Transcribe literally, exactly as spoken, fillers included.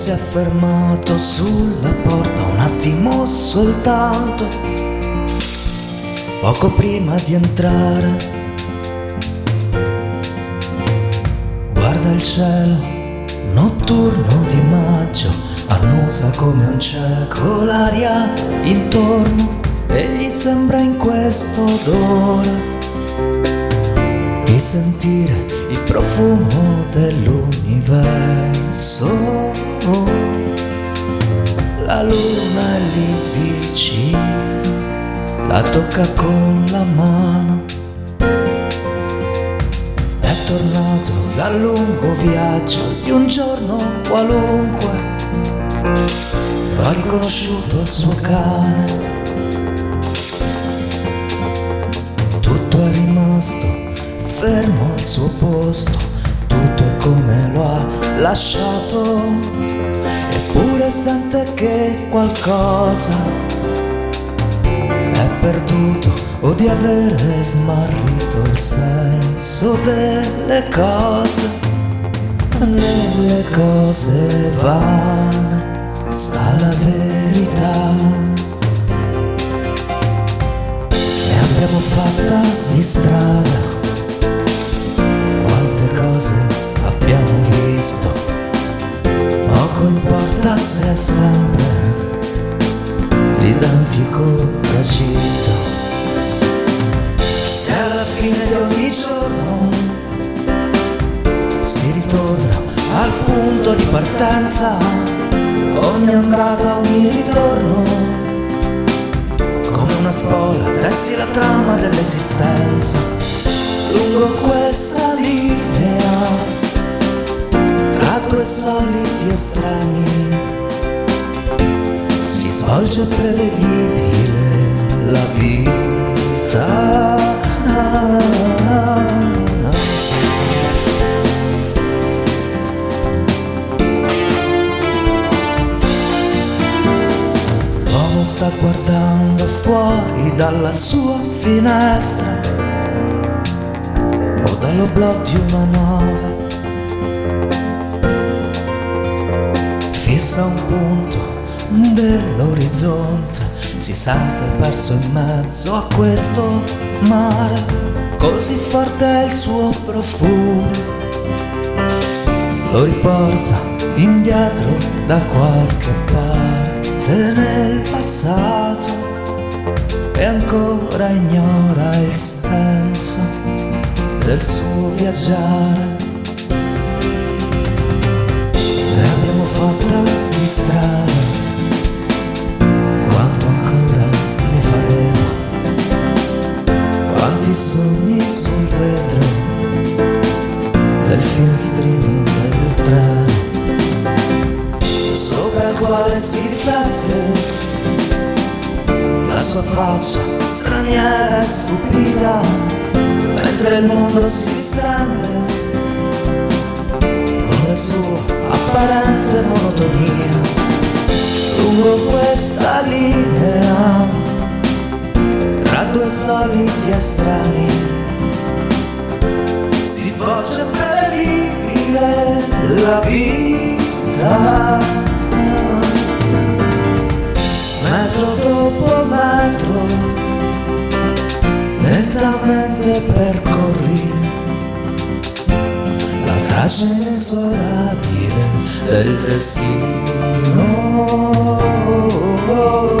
si è fermato sulla porta un attimo soltanto, poco prima di entrare. Guarda il cielo notturno di maggio, annusa come un cieco l'aria intorno, e gli sembra in questo odore di sentire il profumo dell'universo. La luna è lì vicino, la tocca con la mano. È tornato dal lungo viaggio di un giorno qualunque, ha riconosciuto il suo cane. Tutto è rimasto fermo al suo posto, tutto è come lo ha lasciato, eppure sente che qualcosa è perduto, o di avere smarrito il senso delle cose. Nelle cose vane sta la verità, ne abbiamo fatta di strada, quante cose abbiamo visto, poco importa se è sempre l'identico tragitto. Se alla fine di ogni giorno si ritorna al punto di partenza, ogni andata, ogni ritorno, come una spola tessi la trama dell'esistenza. Lungo questa linea, tra due soliti estremi, si svolge prevedibile la vita. L'uomo sta guardando fuori dalla sua finestra o dall'oblò di una nave, fissa un punto dell'orizzonte, si sente perso in mezzo a questo mare, così forte è il suo profumo, lo riporta indietro da qualche parte nel passato, e ancora ignora il senso del suo viaggiare. Ne abbiamo fatta di strada, quanto ancora ne faremo, quanti sogni sul vetro del finestrino del treno, sopra il quale si riflette la sua faccia straniera e stupida, mentre il mondo si stende con la sua apparente monotonia. Lungo questa linea, tra due soliti estremi, si svolge prevedibile la vita. Metro dopo metro, lentamente percorri la traccia inesorabile del destino.